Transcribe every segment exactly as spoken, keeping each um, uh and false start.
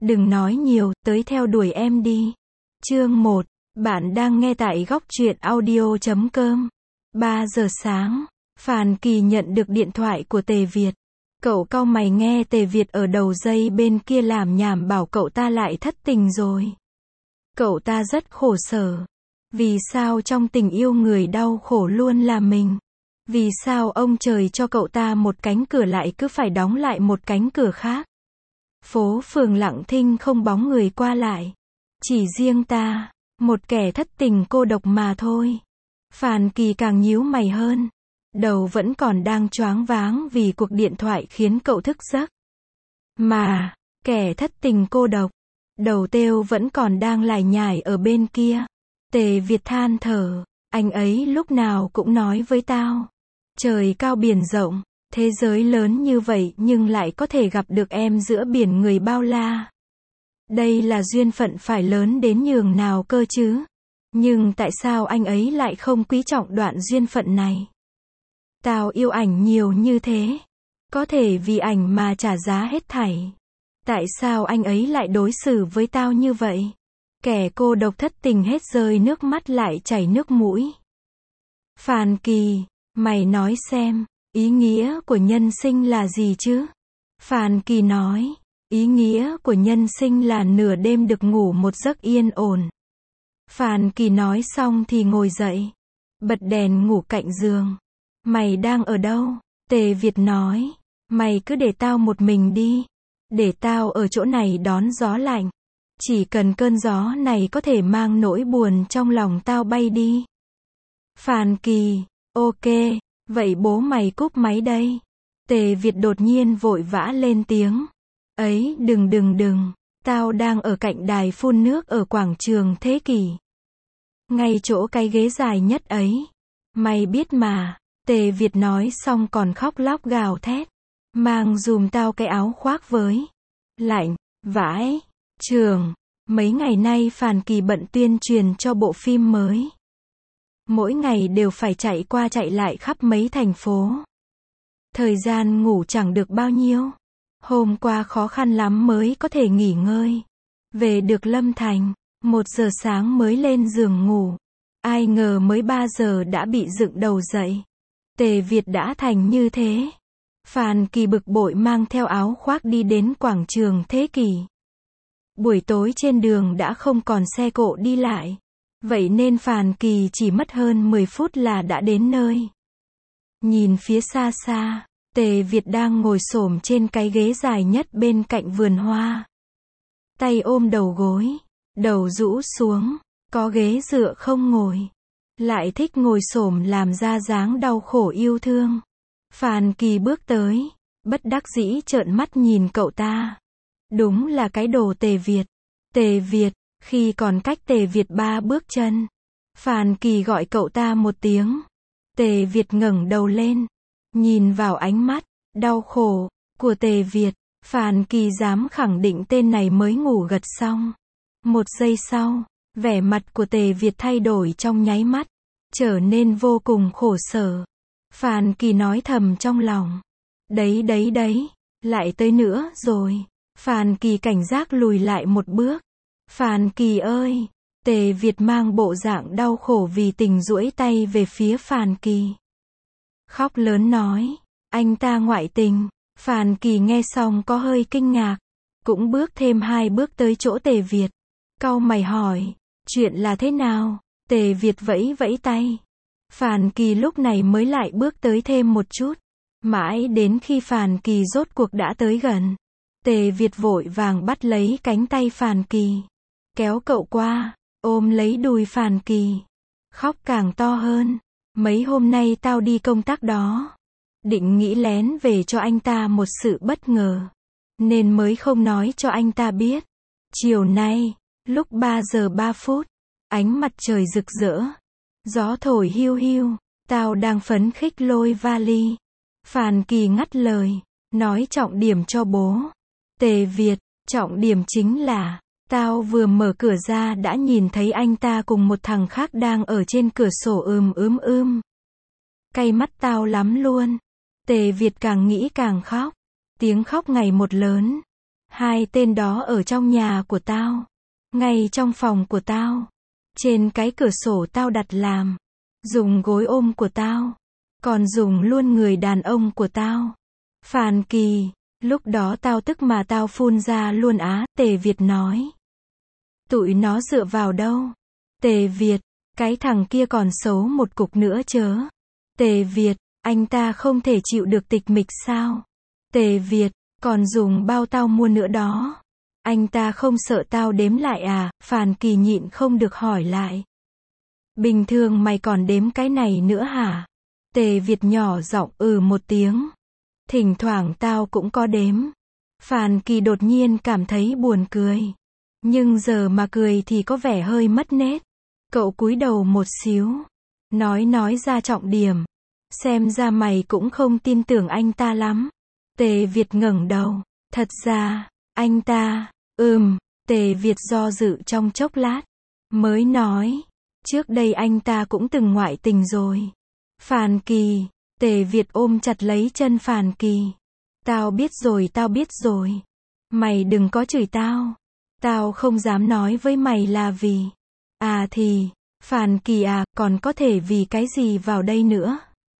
Đừng nói nhiều, tới theo đuổi em đi. Chương một. Bạn đang nghe tại góc truyện audio chấm com. ba giờ sáng, Phàn Kỳ nhận được điện thoại của Tề Việt. Cậu cau mày nghe Tề Việt ở đầu dây bên kia làm nhảm bảo cậu ta lại thất tình rồi. Cậu ta rất khổ sở. Vì sao trong tình yêu người đau khổ luôn là mình? Vì sao ông trời cho cậu ta một cánh cửa lại cứ phải đóng lại một cánh cửa khác? Phố phường lặng thinh không bóng người qua lại. Chỉ riêng ta, một kẻ thất tình cô độc mà thôi. Phàn Kỳ càng nhíu mày hơn. Đầu vẫn còn đang choáng váng vì cuộc điện thoại khiến cậu thức giấc. Mà, kẻ thất tình cô độc. Đầu têu vẫn còn đang lải nhải ở bên kia. Tề Việt than thở. Anh ấy lúc nào cũng nói với tao. Trời cao biển rộng, thế giới lớn như vậy nhưng lại có thể gặp được em giữa biển người bao la. Đây là duyên phận phải lớn đến nhường nào cơ chứ? Nhưng tại sao anh ấy lại không quý trọng đoạn duyên phận này? Tao yêu ảnh nhiều như thế. Có thể vì ảnh mà trả giá hết thảy. Tại sao anh ấy lại đối xử với tao như vậy? Kẻ cô độc thất tình hết rơi nước mắt lại chảy nước mũi. Phàn Kỳ, mày nói xem, ý nghĩa của nhân sinh là gì chứ? Phàn Kỳ nói, ý nghĩa của nhân sinh là nửa đêm được ngủ một giấc yên ổn. Phàn Kỳ nói xong thì ngồi dậy, bật đèn ngủ cạnh giường. Mày đang ở đâu? Tề Việt nói, mày cứ để tao một mình đi. Để tao ở chỗ này đón gió lạnh. Chỉ cần cơn gió này có thể mang nỗi buồn trong lòng tao bay đi. Phàn Kỳ, ok, vậy bố mày cúp máy đây. Tề Việt đột nhiên vội vã lên tiếng. Ấy, đừng đừng đừng, tao đang ở cạnh đài phun nước ở quảng trường Thế Kỷ. Ngay chỗ cái ghế dài nhất ấy. Mày biết mà, Tề Việt nói xong còn khóc lóc gào thét. Mang giùm tao cái áo khoác với. Lạnh, vãi, trường. Mấy ngày nay Phàn Kỳ bận tuyên truyền cho bộ phim mới. Mỗi ngày đều phải chạy qua chạy lại khắp mấy thành phố. Thời gian ngủ chẳng được bao nhiêu. Hôm qua khó khăn lắm mới có thể nghỉ ngơi. Về được Lâm Thành, một giờ sáng mới lên giường ngủ. Ai ngờ mới ba giờ đã bị dựng đầu dậy. Tề Việt đã thành như thế. Phàn Kỳ bực bội mang theo áo khoác đi đến quảng trường Thế Kỷ. Buổi tối trên đường đã không còn xe cộ đi lại. Vậy nên Phàn Kỳ chỉ mất hơn mười phút là đã đến nơi. Nhìn phía xa xa, Tề Việt đang ngồi xổm trên cái ghế dài nhất bên cạnh vườn hoa. Tay ôm đầu gối, đầu rũ xuống, có ghế dựa không ngồi. Lại thích ngồi xổm làm ra dáng đau khổ yêu thương. Phàn Kỳ bước tới, bất đắc dĩ trợn mắt nhìn cậu ta. Đúng là cái đồ Tề Việt. Tề Việt, khi còn cách Tề Việt ba bước chân. Phàn Kỳ gọi cậu ta một tiếng. Tề Việt ngẩng đầu lên, nhìn vào ánh mắt đau khổ của Tề Việt. Phàn Kỳ dám khẳng định tên này mới ngủ gật xong. Một giây sau, vẻ mặt của Tề Việt thay đổi trong nháy mắt, trở nên vô cùng khổ sở. Phàn Kỳ nói thầm trong lòng. Đấy đấy đấy, lại tới nữa rồi. Phàn Kỳ cảnh giác lùi lại một bước. Phàn Kỳ ơi! Tề Việt mang bộ dạng đau khổ vì tình duỗi tay về phía Phàn Kỳ. Khóc lớn nói, anh ta ngoại tình. Phàn Kỳ nghe xong có hơi kinh ngạc. Cũng bước thêm hai bước tới chỗ Tề Việt. Cau mày hỏi, chuyện là thế nào? Tề Việt vẫy vẫy tay. Phàn Kỳ lúc này mới lại bước tới thêm một chút. Mãi đến khi Phàn Kỳ rốt cuộc đã tới gần. Tề Việt vội vàng bắt lấy cánh tay Phàn Kỳ. Kéo cậu qua, ôm lấy đùi Phàn Kỳ. Khóc càng to hơn. Mấy hôm nay tao đi công tác đó. Định nghĩ lén về cho anh ta một sự bất ngờ. Nên mới không nói cho anh ta biết. Chiều nay, lúc ba giờ ba phút, ánh mặt trời rực rỡ. Gió thổi hiu hiu, tao đang phấn khích lôi vali. Phàn Kỳ ngắt lời, nói trọng điểm cho bố. Tề Việt, trọng điểm chính là, tao vừa mở cửa ra đã nhìn thấy anh ta cùng một thằng khác đang ở trên cửa sổ ưm ưm ưm. Cay mắt tao lắm luôn. Tề Việt càng nghĩ càng khóc. Tiếng khóc ngày một lớn. Hai tên đó ở trong nhà của tao. Ngay trong phòng của tao. Trên cái cửa sổ tao đặt làm. Dùng gối ôm của tao. Còn dùng luôn người đàn ông của tao. Phàn Kỳ, lúc đó tao tức mà tao phun ra luôn á, Tề Việt nói. Tụi nó dựa vào đâu? Tề Việt, cái thằng kia còn xấu một cục nữa chớ. Tề Việt, anh ta không thể chịu được tịch mịch sao? Tề Việt, còn dùng bao tao mua nữa đó. Anh ta không sợ tao đếm lại à? Phàn Kỳ nhịn không được hỏi lại. Bình thường mày còn đếm cái này nữa hả? Tề Việt nhỏ giọng ừ một tiếng. Thỉnh thoảng tao cũng có đếm. Phàn Kỳ đột nhiên cảm thấy buồn cười. Nhưng giờ mà cười thì có vẻ hơi mất nết. Cậu cúi đầu một xíu. Nói nói ra trọng điểm. Xem ra mày cũng không tin tưởng anh ta lắm. Tề Việt ngẩng đầu. Thật ra, anh ta, ừm, Tề Việt do dự trong chốc lát. Mới nói, trước đây anh ta cũng từng ngoại tình rồi. Phàn Kỳ, Tề Việt ôm chặt lấy chân Phàn Kỳ. Tao biết rồi, tao biết rồi. Mày đừng có chửi tao. Tao không dám nói với mày là vì. À thì, Phàn Kỳ à, còn có thể vì cái gì vào đây nữa.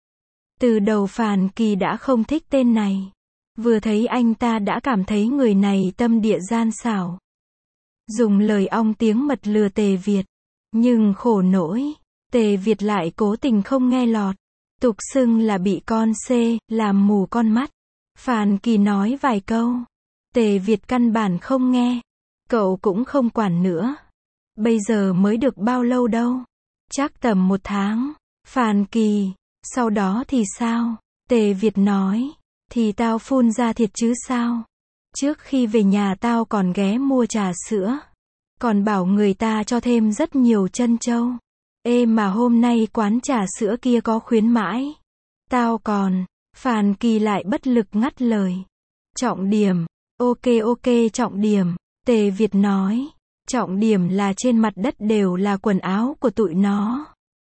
Từ đầu Phàn Kỳ đã không thích tên này. Vừa thấy anh ta đã cảm thấy người này tâm địa gian xảo. Dùng lời ong tiếng mật lừa Tề Việt. Nhưng khổ nỗi, Tề Việt lại cố tình không nghe lọt. Tục xưng là bị con xê, làm mù con mắt. Phàn Kỳ nói vài câu. Tề Việt căn bản không nghe. Cậu cũng không quản nữa. Bây giờ mới được bao lâu đâu. Chắc tầm một tháng. Phàn Kỳ, sau đó thì sao? Tề Việt nói. Thì tao phun ra thiệt chứ sao? Trước khi về nhà tao còn ghé mua trà sữa. Còn bảo người ta cho thêm rất nhiều trân châu. Ê mà hôm nay quán trà sữa kia có khuyến mãi. Tao còn. Phàn Kỳ lại bất lực ngắt lời. Trọng điểm. Ok ok trọng điểm. Tề Việt nói. Trọng điểm là trên mặt đất đều là quần áo của tụi nó.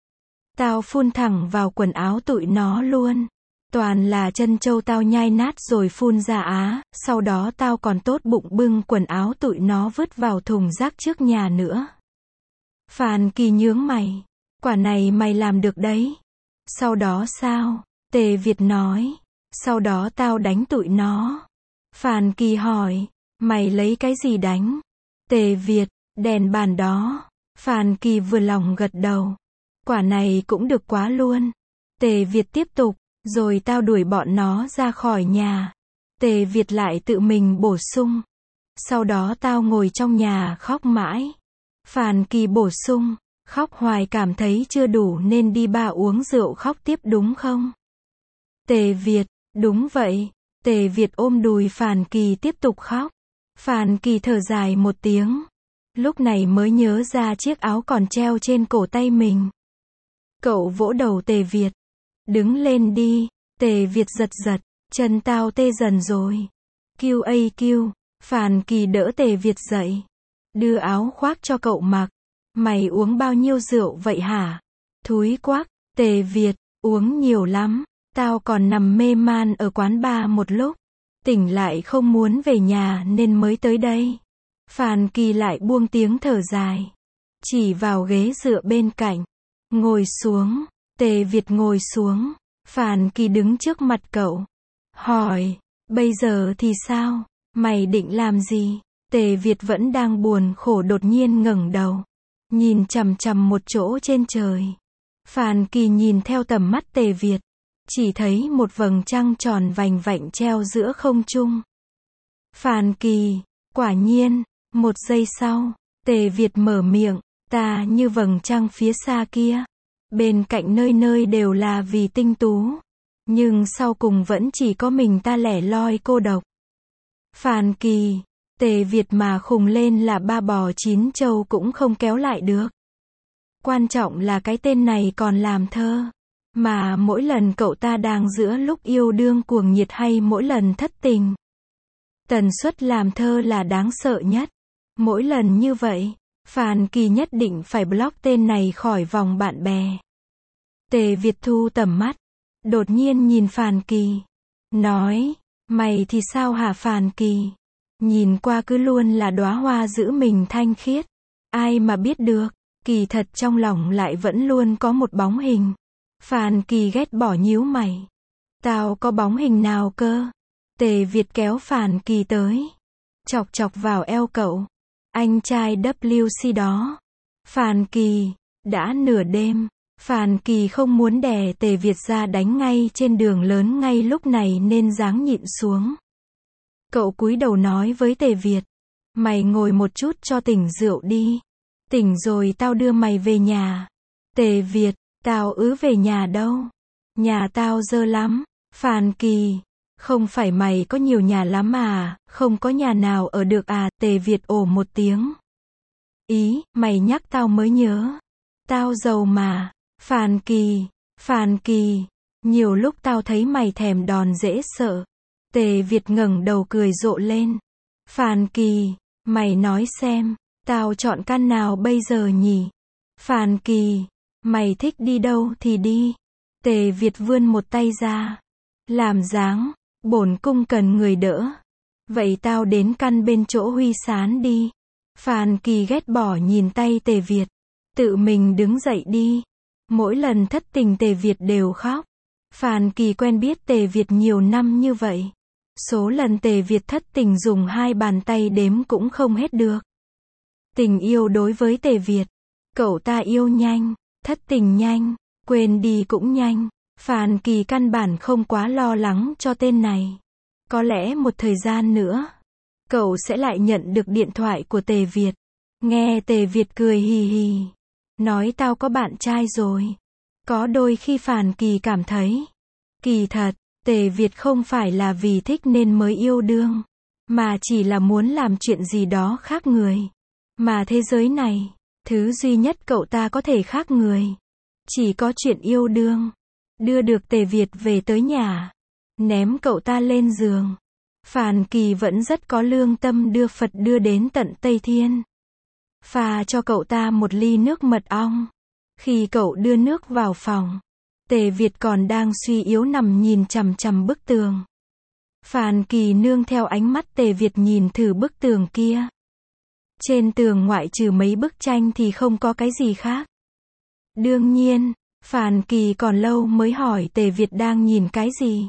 Tao phun thẳng vào quần áo tụi nó luôn. Toàn là trân châu tao nhai nát rồi phun ra á. Sau đó tao còn tốt bụng bưng quần áo tụi nó vứt vào thùng rác trước nhà nữa. Phàn Kỳ nhướng mày. Quả này mày làm được đấy. Sau đó sao? Tề Việt nói. Sau đó tao đánh tụi nó. Phàn Kỳ hỏi. Mày lấy cái gì đánh? Tề Việt. Đèn bàn đó. Phàn Kỳ vừa lòng gật đầu. Quả này cũng được quá luôn. Tề Việt tiếp tục. Rồi tao đuổi bọn nó ra khỏi nhà. Tề Việt lại tự mình bổ sung. Sau đó tao ngồi trong nhà khóc mãi. Phàn Kỳ bổ sung. Khóc hoài cảm thấy chưa đủ nên đi ba uống rượu khóc tiếp đúng không? Tề Việt. Đúng vậy. Tề Việt ôm đùi Phàn Kỳ tiếp tục khóc. Phàn Kỳ thở dài một tiếng. Lúc này mới nhớ ra chiếc áo còn treo trên cổ tay mình. Cậu vỗ đầu Tề Việt. Đứng lên đi. Tề Việt giật giật. Chân tao tê dần rồi. Kiu a kiu. Phàn Kỳ đỡ Tề Việt dậy. Đưa áo khoác cho cậu mặc. Mày uống bao nhiêu rượu vậy hả? Thúi quắc. Tề Việt. Uống nhiều lắm. Tao còn nằm mê man ở quán bar một lúc. Tỉnh lại không muốn về nhà nên mới tới đây. Phàn Kỳ lại buông tiếng thở dài. Chỉ vào ghế dựa bên cạnh. Ngồi xuống. Tề Việt ngồi xuống. Phàn Kỳ đứng trước mặt cậu. Hỏi. Bây giờ thì sao? Mày định làm gì? Tề Việt vẫn đang buồn khổ đột nhiên ngẩng đầu. Nhìn chằm chằm một chỗ trên trời. Phàn Kỳ nhìn theo tầm mắt Tề Việt. Chỉ thấy một vầng trăng tròn vành vạnh treo giữa không trung. Phàn Kỳ. Quả nhiên. Một giây sau. Tề Việt mở miệng. Ta như vầng trăng phía xa kia. Bên cạnh nơi nơi đều là vì tinh tú. Nhưng sau cùng vẫn chỉ có mình ta lẻ loi cô độc. Phàn Kỳ. Tề Việt mà khùng lên là ba bò chín trâu cũng không kéo lại được. Quan trọng là cái tên này còn làm thơ. Mà mỗi lần cậu ta đang giữa lúc yêu đương cuồng nhiệt hay mỗi lần thất tình. Tần suất làm thơ là đáng sợ nhất. Mỗi lần như vậy, Phàn Kỳ nhất định phải block tên này khỏi vòng bạn bè. Tề Việt thu tầm mắt. Đột nhiên nhìn Phàn Kỳ. Nói, mày thì sao hả Phàn Kỳ? Nhìn qua cứ luôn là đóa hoa giữ mình thanh khiết. Ai mà biết được, kỳ thật trong lòng lại vẫn luôn có một bóng hình. Phan Kỳ ghét bỏ nhíu mày. Tao có bóng hình nào cơ? Tề Việt kéo Phan Kỳ tới. Chọc chọc vào eo cậu. Anh trai W C đó. Phan Kỳ. Đã nửa đêm. Phan Kỳ không muốn đè Tề Việt ra đánh ngay trên đường lớn ngay lúc này nên ráng nhịn xuống. Cậu cúi đầu nói với Tề Việt. Mày ngồi một chút cho tỉnh rượu đi. Tỉnh rồi tao đưa mày về nhà. Tề Việt. Tao ứ về nhà đâu. Nhà tao dơ lắm. Phan Kỳ. Không phải mày có nhiều nhà lắm à, không có nhà nào ở được à, Tề Việt ồ một tiếng. Ý, mày nhắc tao mới nhớ. Tao giàu mà. Phan Kỳ. Phan Kỳ. Nhiều lúc tao thấy mày thèm đòn dễ sợ. Tề Việt ngẩng đầu cười rộ lên. Phan Kỳ. Mày nói xem. Tao chọn căn nào bây giờ nhỉ? Phan Kỳ. Mày thích đi đâu thì đi. Tề Việt vươn một tay ra. Làm dáng. Bổn cung cần người đỡ. Vậy tao đến căn bên chỗ Huy Sán đi. Phan Kỳ ghét bỏ nhìn tay Tề Việt. Tự mình đứng dậy đi. Mỗi lần thất tình Tề Việt đều khóc. Phan Kỳ quen biết Tề Việt nhiều năm như vậy. Số lần Tề Việt thất tình dùng hai bàn tay đếm cũng không hết được. Tình yêu đối với Tề Việt. Cậu ta yêu nhanh. Thất tình nhanh. Quên đi cũng nhanh. Phan Kỳ căn bản không quá lo lắng cho tên này. Có lẽ một thời gian nữa, cậu sẽ lại nhận được điện thoại của Tề Việt. Nghe Tề Việt cười hì hì. Nói tao có bạn trai rồi. Có đôi khi Phan Kỳ cảm thấy. Kỳ thật, Tề Việt không phải là vì thích nên mới yêu đương. Mà chỉ là muốn làm chuyện gì đó khác người. Mà thế giới này, thứ duy nhất cậu ta có thể khác người. Chỉ có chuyện yêu đương. Đưa được Tề Việt về tới nhà. Ném cậu ta lên giường. Phan Kỳ vẫn rất có lương tâm đưa Phật đưa đến tận Tây Thiên. Pha cho cậu ta một ly nước mật ong. Khi cậu đưa nước vào phòng, Tề Việt còn đang suy yếu nằm nhìn chằm chằm bức tường. Phan Kỳ nương theo ánh mắt Tề Việt nhìn thử bức tường kia. Trên tường ngoại trừ mấy bức tranh thì không có cái gì khác. Đương nhiên, Phan Kỳ còn lâu mới hỏi Tề Việt đang nhìn cái gì.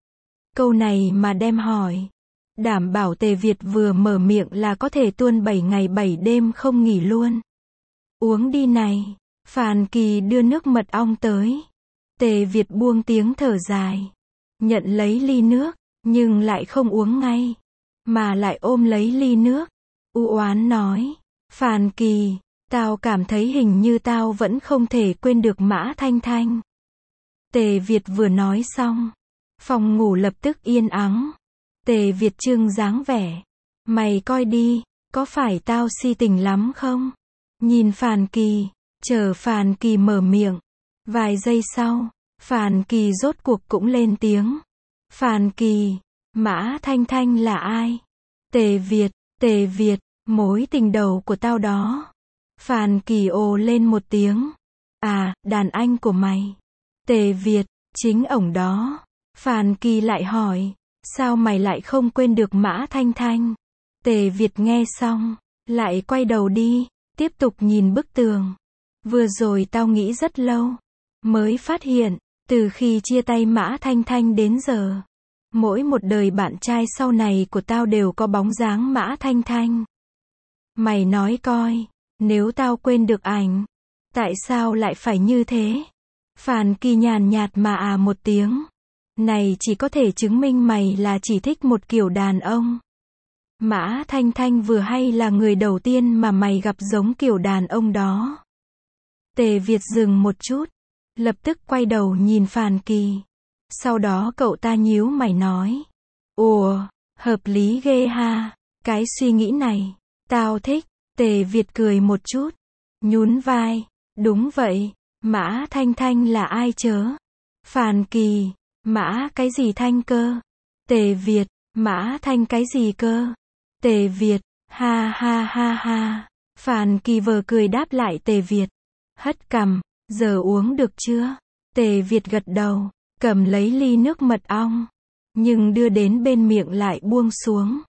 Câu này mà đem hỏi. Đảm bảo Tề Việt vừa mở miệng là có thể tuôn bảy ngày bảy đêm không nghỉ luôn. Uống đi này. Phan Kỳ đưa nước mật ong tới. Tề Việt buông tiếng thở dài. Nhận lấy ly nước, nhưng lại không uống ngay. Mà lại ôm lấy ly nước. U oán nói. Phan Kỳ. Tao cảm thấy hình như tao vẫn không thể quên được Mã Thanh Thanh. Tề Việt vừa nói xong. Phòng ngủ lập tức yên ắng. Tề Việt trưng dáng vẻ. Mày coi đi, có phải tao si tình lắm không? Nhìn Phan Kỳ. Chờ Phan Kỳ mở miệng. Vài giây sau, Phan Kỳ rốt cuộc cũng lên tiếng. Phan Kỳ. Mã Thanh Thanh là ai? Tề Việt. Tề Việt. Mối tình đầu của tao đó. Phan Kỳ ồ lên một tiếng. À, đàn anh của mày. Tề Việt. Chính ổng đó. Phan Kỳ lại hỏi. Sao mày lại không quên được Mã Thanh Thanh? Tề Việt nghe xong. Lại quay đầu đi. Tiếp tục nhìn bức tường. Vừa rồi tao nghĩ rất lâu. Mới phát hiện. Từ khi chia tay Mã Thanh Thanh đến giờ. Mỗi một đời bạn trai sau này của tao đều có bóng dáng Mã Thanh Thanh. Mày nói coi. Nếu tao quên được ảnh. Tại sao lại phải như thế? Phan Kỳ nhàn nhạt mà à một tiếng. Này chỉ có thể chứng minh mày là chỉ thích một kiểu đàn ông. Mã Thanh Thanh vừa hay là người đầu tiên mà mày gặp giống kiểu đàn ông đó. Tề Việt dừng một chút. Lập tức quay đầu nhìn Phan Kỳ. Sau đó cậu ta nhíu mày nói. Ủa, hợp lý ghê ha. Cái suy nghĩ này, tao thích. Tề Việt cười một chút. Nhún vai. Đúng vậy. Mã Thanh Thanh là ai chớ? Phan Kỳ. Mã cái gì Thanh cơ? Tề Việt. Mã Thanh cái gì cơ? Tề Việt. Ha ha ha ha. Phan Kỳ vờ cười đáp lại Tề Việt. Hất cằm. Giờ uống được chưa? Tề Việt gật đầu. Cầm lấy ly nước mật ong. Nhưng đưa đến bên miệng lại buông xuống.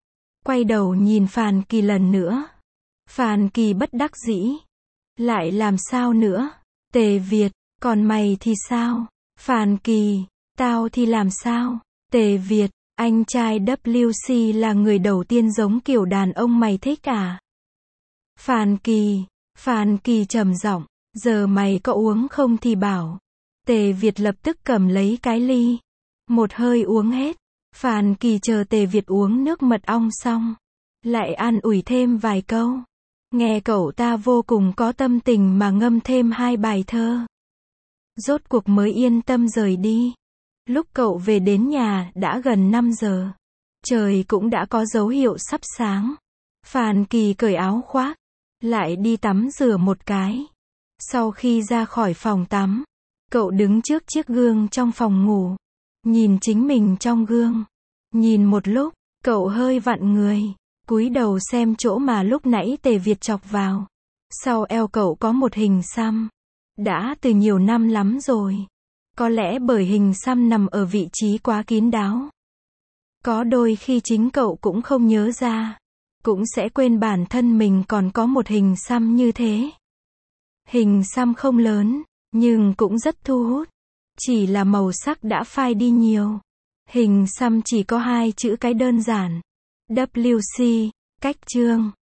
quay đầu nhìn Phàn Kỳ lần nữa. Phàn Kỳ bất đắc dĩ. Lại làm sao nữa? Tề Việt, còn mày thì sao? Phàn Kỳ, tao thì làm sao? Tề Việt, anh trai W C là người đầu tiên giống kiểu đàn ông mày thích à? Phàn Kỳ, Phàn Kỳ trầm giọng, giờ mày có uống không thì bảo. Tề Việt lập tức cầm lấy cái ly. Một hơi uống hết. Phàn Kỳ chờ Tề Việt uống nước mật ong xong. Lại an ủi thêm vài câu. Nghe cậu ta vô cùng có tâm tình mà ngâm thêm hai bài thơ. Rốt cuộc mới yên tâm rời đi. Lúc cậu về đến nhà đã gần năm giờ. Trời cũng đã có dấu hiệu sắp sáng. Phàn Kỳ cởi áo khoác. Lại đi tắm rửa một cái. Sau khi ra khỏi phòng tắm, cậu đứng trước chiếc gương trong phòng ngủ. Nhìn chính mình trong gương. Nhìn một lúc, cậu hơi vặn người. Cúi đầu xem chỗ mà lúc nãy Tề Việt chọc vào. Sau eo cậu có một hình xăm. Đã từ nhiều năm lắm rồi. Có lẽ bởi hình xăm nằm ở vị trí quá kín đáo. Có đôi khi chính cậu cũng không nhớ ra. Cũng sẽ quên bản thân mình còn có một hình xăm như thế. Hình xăm không lớn, nhưng cũng rất thu hút. Chỉ là màu sắc đã phai đi nhiều. Hình xăm chỉ có hai chữ cái đơn giản. W C, cách chương.